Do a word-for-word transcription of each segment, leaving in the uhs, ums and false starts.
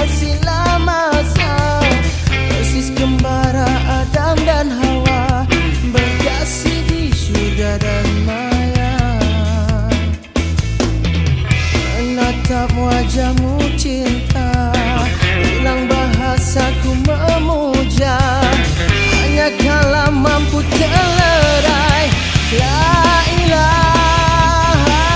bersilah masa, persis kembara Adam dan Hawa, berkasih di syurga dan maya. Menatap wajahmu cinta, hilang bahasaku memuja, hanya kala mampu terlerai. La ilaha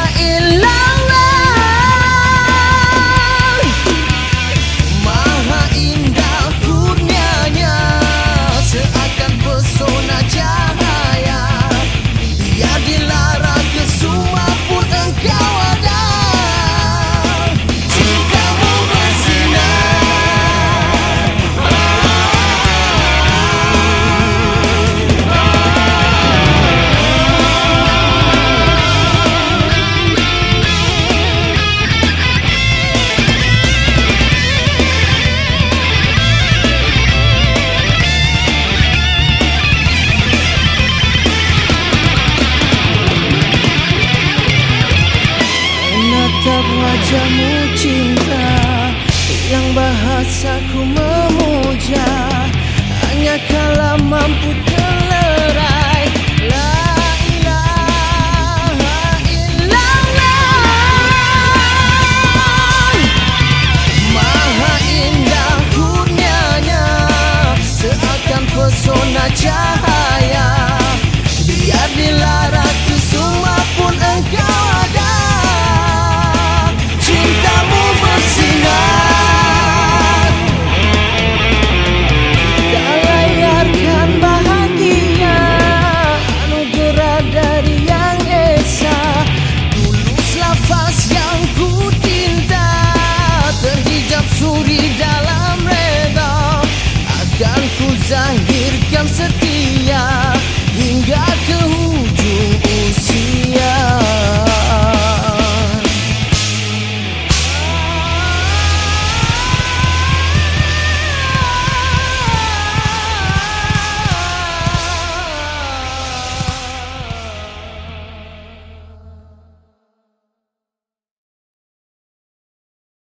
illallah, maha indah kurnianya, seakan pesona cahaya. Biar dilarang ke semua pun engkau ada, cintamu bersinar. Menatap wajahmu cinta, hilang bahasaku memuja, hanya kala mampu terlerai. La ilaha illallah, maha indah kurnianya, seakan pesona cahaya. Biar dilarang ke semua pun engkau ada, cintamu bersinar. Tak layarkan bahagia, anugerah dari Yang Esa. Tulus lafaz yang ku tinta, terhijab suri dalam reda, akan ku zahirkan setia.